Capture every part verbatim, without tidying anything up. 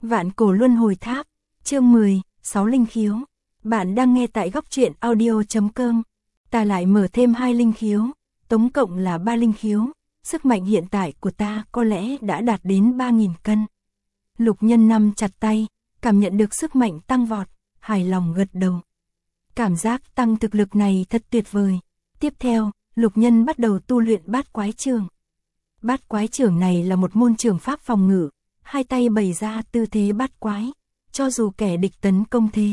Vạn cổ luân hồi tháp, chương mười, sáu linh khiếu. Bạn đang nghe tại góc truyện audio.com. Ta lại mở thêm hai linh khiếu, tổng cộng là ba linh khiếu. Sức mạnh hiện tại của ta có lẽ đã đạt đến ba nghìn cân. Lục Nhân nắm chặt tay, cảm nhận được sức mạnh tăng vọt, hài lòng gật đầu. Cảm giác tăng thực lực này thật tuyệt vời. Tiếp theo, Lục Nhân bắt đầu tu luyện bát quái trường. Bát quái trường này là một môn trường pháp phòng ngự, hai tay bày ra tư thế bát quái, cho dù kẻ địch tấn công thế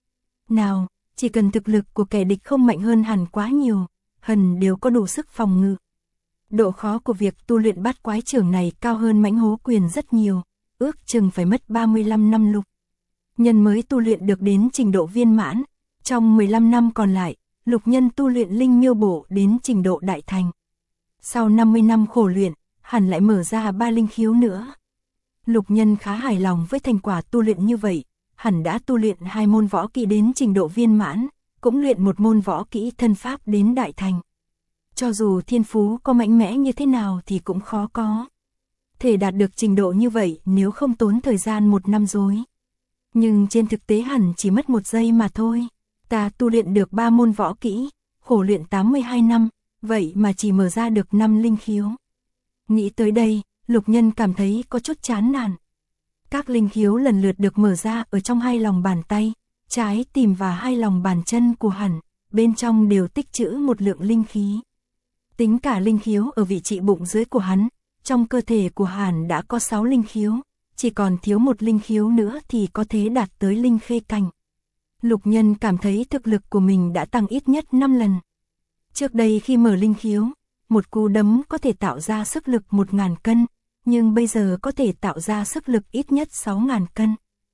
nào, chỉ cần thực lực của kẻ địch không mạnh hơn hẳn quá nhiều, hẳn đều có đủ sức phòng ngự. Độ khó của việc tu luyện bát quái trường này cao hơn mãnh hố quyền rất nhiều, ước chừng phải mất ba mươi lăm năm Lục Nhân mới tu luyện được đến trình độ viên mãn. Trong mười lăm năm còn lại, Lục Nhân tu luyện linh miêu bộ đến trình độ đại thành. Sau năm mươi năm khổ luyện, hẳn lại mở ra ba linh khiếu nữa. Lục Nhân khá hài lòng với thành quả tu luyện như vậy, hẳn đã tu luyện hai môn võ kỹ đến trình độ viên mãn, cũng luyện một môn võ kỹ thân pháp đến đại thành. Cho dù thiên phú có mạnh mẽ như thế nào thì cũng khó có thể đạt được trình độ như vậy nếu không tốn thời gian một năm rồi. Nhưng trên thực tế hẳn chỉ mất một giây mà thôi. Ta tu luyện được ba môn võ kỹ, khổ luyện tám mươi hai năm, vậy mà chỉ mở ra được năm linh khiếu. Nghĩ tới đây, Lục Nhân cảm thấy có chút chán nản. Các linh khiếu lần lượt được mở ra ở trong hai lòng bàn tay, trái tim và hai lòng bàn chân của hắn, bên trong đều tích trữ một lượng linh khí. Tính cả linh khiếu ở vị trí bụng dưới của hắn, trong cơ thể của hắn đã có sáu linh khiếu, chỉ còn thiếu một linh khiếu nữa thì có thể đạt tới linh khê cảnh. Lục Nhân cảm thấy thực lực của mình đã tăng ít nhất năm lần. Trước đây khi mở linh khiếu, một cú đấm có thể tạo ra sức lực một nghìn cân, nhưng bây giờ có thể tạo ra sức lực ít nhất sáu nghìn cân.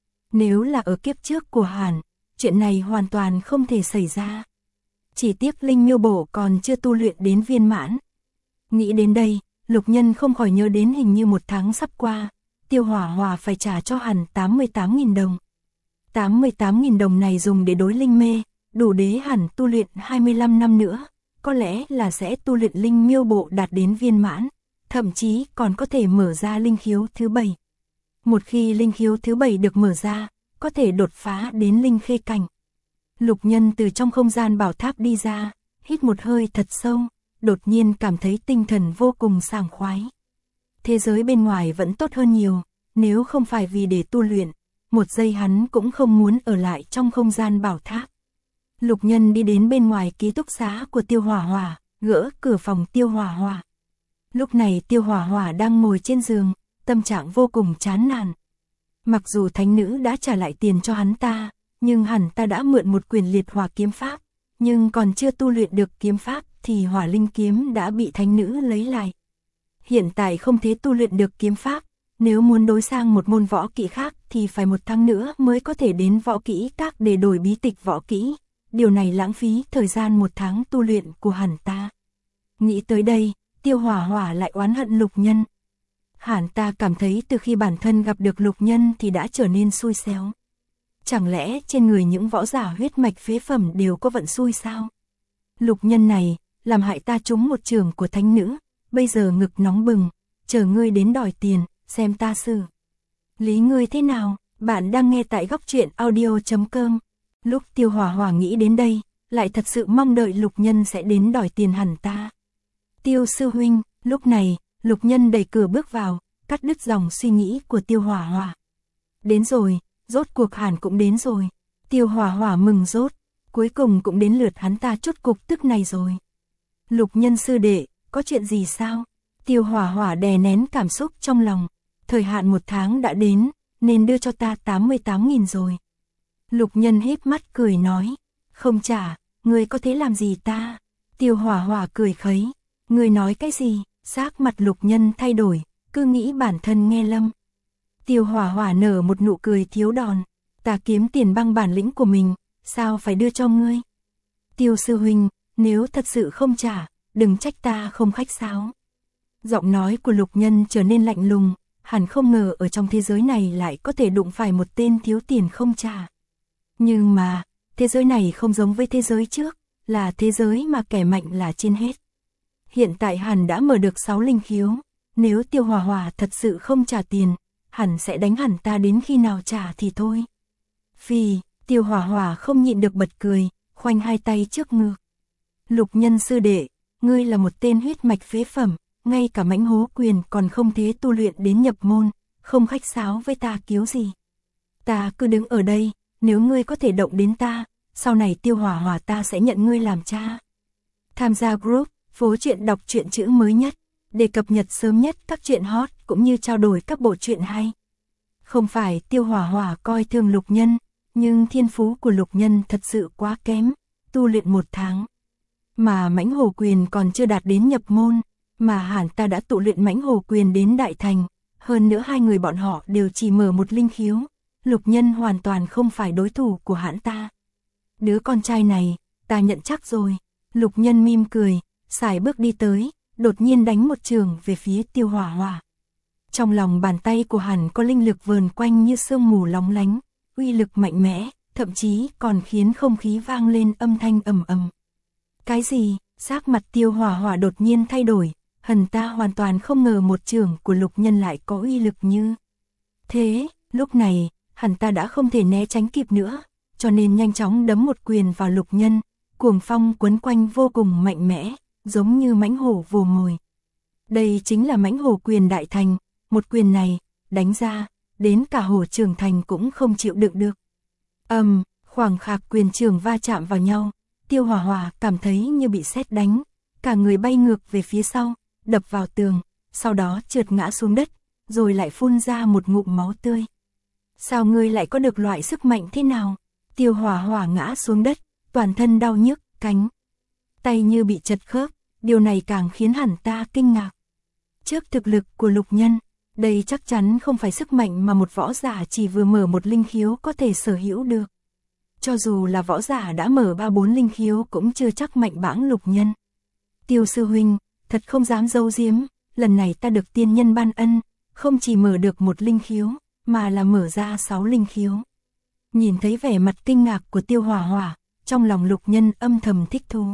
Nếu là ở kiếp trước của hắn, chuyện này hoàn toàn không thể xảy ra. Chỉ tiếc linh miêu bổ còn chưa tu luyện đến viên mãn. Nghĩ đến đây, Lục Nhân không khỏi nhớ đến hình như một tháng sắp qua, Tiêu Hỏa Hỏa phải trả cho hắn tám mươi tám nghìn đồng. tám mươi tám nghìn đồng này dùng để đối linh mê, đủ để hắn tu luyện hai mươi lăm năm nữa, có lẽ là sẽ tu luyện linh miêu bộ đạt đến viên mãn, thậm chí còn có thể mở ra linh khiếu thứ bảy. Một khi linh khiếu thứ bảy được mở ra, có thể đột phá đến linh khê cảnh. Lục Nhân từ trong không gian bảo tháp đi ra, hít một hơi thật sâu, đột nhiên cảm thấy tinh thần vô cùng sảng khoái. Thế giới bên ngoài vẫn tốt hơn nhiều, nếu không phải vì để tu luyện, một giây hắn cũng không muốn ở lại trong không gian bảo tháp. Lục Nhân đi đến bên ngoài ký túc xá của Tiêu Hỏa Hỏa, gỡ cửa phòng Tiêu Hỏa Hỏa. Lúc này Tiêu Hỏa Hỏa đang ngồi trên giường, tâm trạng vô cùng chán nản. Mặc dù thánh nữ đã trả lại tiền cho hắn ta, nhưng hắn ta đã mượn một quyển liệt hỏa kiếm pháp, nhưng còn chưa tu luyện được kiếm pháp thì hỏa linh kiếm đã bị thánh nữ lấy lại. Hiện tại không thể tu luyện được kiếm pháp, nếu muốn đối sang một môn võ kỹ khác thì phải một tháng nữa mới có thể đến võ kỹ các để đổi bí tịch võ kỹ. Điều này lãng phí thời gian một tháng tu luyện của hắn ta. Nghĩ tới đây, Tiêu Hỏa Hỏa lại oán hận Lục Nhân. Hắn ta cảm thấy từ khi bản thân gặp được Lục Nhân thì đã trở nên xui xéo. Chẳng lẽ trên người những võ giả huyết mạch phế phẩm đều có vận xui sao? Lục Nhân này, làm hại ta trúng một trường của thánh nữ, bây giờ ngực nóng bừng, chờ ngươi đến đòi tiền, xem ta xử lý ngươi thế nào. Bạn đang nghe tại góc truyện audio.com. Lúc Tiêu Hỏa Hỏa nghĩ đến đây, lại thật sự mong đợi Lục Nhân sẽ đến đòi tiền hẳn ta. Tiêu sư huynh, lúc này, Lục Nhân đẩy cửa bước vào, cắt đứt dòng suy nghĩ của Tiêu Hỏa Hỏa. Đến rồi, rốt cuộc hẳn cũng đến rồi. Tiêu Hỏa Hỏa mừng rốt, cuối cùng cũng đến lượt hắn ta chút cục tức này rồi. Lục Nhân sư đệ, có chuyện gì sao? Tiêu Hỏa Hỏa đè nén cảm xúc trong lòng, thời hạn một tháng đã đến, nên đưa cho ta tám mươi tám nghìn rồi. Lục Nhân híp mắt cười nói, không trả, ngươi có thế làm gì ta? Tiêu Hỏa Hỏa cười khấy, ngươi nói cái gì? Sắc mặt Lục Nhân thay đổi, cứ nghĩ bản thân nghe lầm. Tiêu Hỏa Hỏa nở một nụ cười thiếu đòn, ta kiếm tiền bằng bản lĩnh của mình, sao phải đưa cho ngươi? Tiêu sư huynh, nếu thật sự không trả, đừng trách ta không khách sáo. Giọng nói của Lục Nhân trở nên lạnh lùng, hẳn không ngờ ở trong thế giới này lại có thể đụng phải một tên thiếu tiền không trả. Nhưng mà, thế giới này không giống với thế giới trước, là thế giới mà kẻ mạnh là trên hết. Hiện tại hắn đã mở được sáu linh khiếu, nếu Tiêu Hỏa Hỏa thật sự không trả tiền, hẳn sẽ đánh hẳn ta đến khi nào trả thì thôi. Phì, Tiêu Hỏa Hỏa không nhịn được bật cười, khoanh hai tay trước ngực. Lục Nhân sư đệ, ngươi là một tên huyết mạch phế phẩm, ngay cả Mãnh Hố Quyền còn không thế tu luyện đến nhập môn, không khách sáo với ta cứu gì. Ta cứ đứng ở đây, nếu ngươi có thể động đến ta, sau này Tiêu Hỏa Hỏa ta sẽ nhận ngươi làm cha. Tham gia group, phố truyện đọc truyện chữ mới nhất, để cập nhật sớm nhất các truyện hot cũng như trao đổi các bộ truyện hay. Không phải Tiêu Hỏa Hỏa coi thường Lục Nhân, nhưng thiên phú của Lục Nhân thật sự quá kém, tu luyện một tháng. Mà Mãnh Hổ Quyền còn chưa đạt đến nhập môn, mà hẳn ta đã tụ luyện Mãnh Hổ Quyền đến đại thành, hơn nữa hai người bọn họ đều chỉ mở một linh khiếu, Lục Nhân hoàn toàn không phải đối thủ của hãn ta. Đứa con trai này, ta nhận chắc rồi. Lục Nhân mỉm cười, sải bước đi tới, đột nhiên đánh một trường về phía Tiêu Hỏa Hỏa. Trong lòng bàn tay của hắn có linh lực vờn quanh như sương mù lóng lánh, uy lực mạnh mẽ, thậm chí còn khiến không khí vang lên âm thanh ầm ầm. Cái gì? Sắc mặt Tiêu Hỏa Hỏa đột nhiên thay đổi, hẳn ta hoàn toàn không ngờ một trường của Lục Nhân lại có uy lực như thế. Lúc này, hẳn ta đã không thể né tránh kịp nữa, cho nên nhanh chóng đấm một quyền vào Lục Nhân, cuồng phong quấn quanh vô cùng mạnh mẽ, giống như mãnh hổ vồ mồi. Đây chính là Mãnh Hổ Quyền đại thành, một quyền này, đánh ra, đến cả hổ trưởng thành cũng không chịu đựng được. Ầm, um, khoảng khắc quyền trường va chạm vào nhau, Tiêu Hỏa Hỏa cảm thấy như bị sét đánh, cả người bay ngược về phía sau, đập vào tường, sau đó trượt ngã xuống đất, rồi lại phun ra một ngụm máu tươi. Sao ngươi lại có được loại sức mạnh thế nào? Tiêu Hỏa Hỏa ngã xuống đất, toàn thân đau nhức, cánh tay như bị chật khớp, điều này càng khiến hẳn ta kinh ngạc. Trước thực lực của Lục Nhân, đây chắc chắn không phải sức mạnh mà một võ giả chỉ vừa mở một linh khiếu có thể sở hữu được. Cho dù là võ giả đã mở ba bốn linh khiếu cũng chưa chắc mạnh bãng Lục Nhân. Tiêu sư huynh, thật không dám giấu giếm, lần này ta được tiên nhân ban ân, không chỉ mở được một linh khiếu, mà là mở ra sáu linh khiếu. Nhìn thấy vẻ mặt kinh ngạc của Tiêu Hỏa Hỏa, trong lòng Lục Nhân âm thầm thích thú.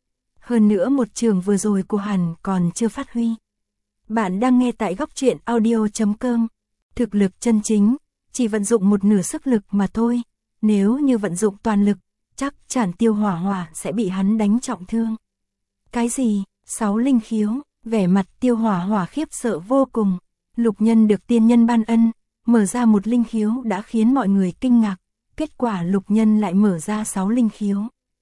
Hơn nữa một trường vừa rồi của hắn còn chưa phát huy. Bạn đang nghe tại góc truyện audio chấm com. Thực lực chân chính, chỉ vận dụng một nửa sức lực mà thôi. Nếu như vận dụng toàn lực, chắc chắn Tiêu Hỏa Hỏa sẽ bị hắn đánh trọng thương. Cái gì? Sáu linh khiếu? Vẻ mặt Tiêu Hỏa Hỏa khiếp sợ vô cùng. Lục Nhân được tiên nhân ban ân, mở ra một linh khiếu đã khiến mọi người kinh ngạc. Kết quả Lục Nhân lại mở ra sáu linh khiếu.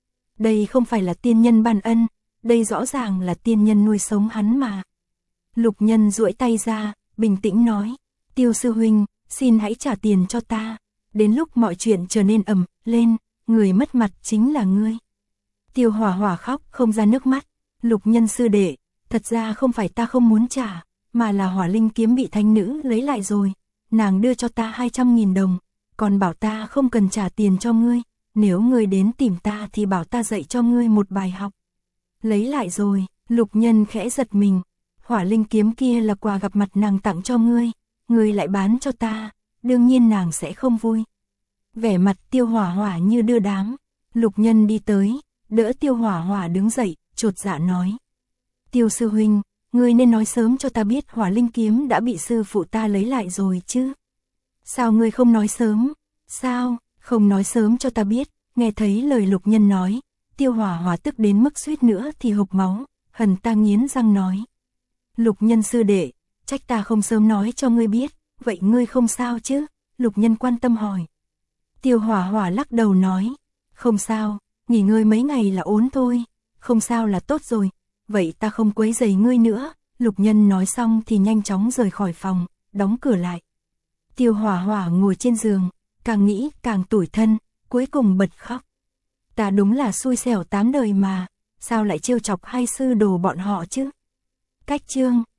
Đây không phải là tiên nhân ban ân, đây rõ ràng là tiên nhân nuôi sống hắn mà. Lục Nhân duỗi tay ra, bình tĩnh nói, Tiêu sư huynh, xin hãy trả tiền cho ta. Đến lúc mọi chuyện trở nên ầm lên, người mất mặt chính là ngươi. Tiêu Hỏa Hỏa khóc không ra nước mắt. Lục Nhân sư đệ, thật ra không phải ta không muốn trả, mà là Hỏa Linh kiếm bị thánh nữ lấy lại rồi. Nàng đưa cho ta hai trăm nghìn đồng, còn bảo ta không cần trả tiền cho ngươi. Nếu ngươi đến tìm ta thì bảo ta dạy cho ngươi một bài học. Lấy lại rồi, Lục Nhân khẽ giật mình. Hỏa Linh kiếm kia là quà gặp mặt nàng tặng cho ngươi, ngươi lại bán cho ta, đương nhiên nàng sẽ không vui. Vẻ mặt Tiêu Hỏa Hỏa như đưa đám. Lục Nhân đi tới, đỡ Tiêu Hỏa Hỏa đứng dậy, chột dạ nói. Tiêu sư huynh, ngươi nên nói sớm cho ta biết Hỏa Linh kiếm đã bị sư phụ ta lấy lại rồi chứ. Sao ngươi không nói sớm? Sao, không nói sớm cho ta biết? Nghe thấy lời Lục Nhân nói, Tiêu Hỏa Hỏa tức đến mức suýt nữa thì hộc máu, hần ta nghiến răng nói. Lục Nhân sư đệ, trách ta không sớm nói cho ngươi biết, vậy ngươi không sao chứ? Lục Nhân quan tâm hỏi. Tiêu Hỏa Hỏa lắc đầu nói, không sao, nghỉ ngơi mấy ngày là ổn thôi, không sao là tốt rồi, vậy ta không quấy rầy ngươi nữa. Lục Nhân nói xong thì nhanh chóng rời khỏi phòng, đóng cửa lại. Tiêu Hỏa Hỏa ngồi trên giường, càng nghĩ càng tủi thân, cuối cùng bật khóc. Ta đúng là xui xẻo tám đời mà, sao lại trêu chọc hai sư đồ bọn họ chứ? Cách chương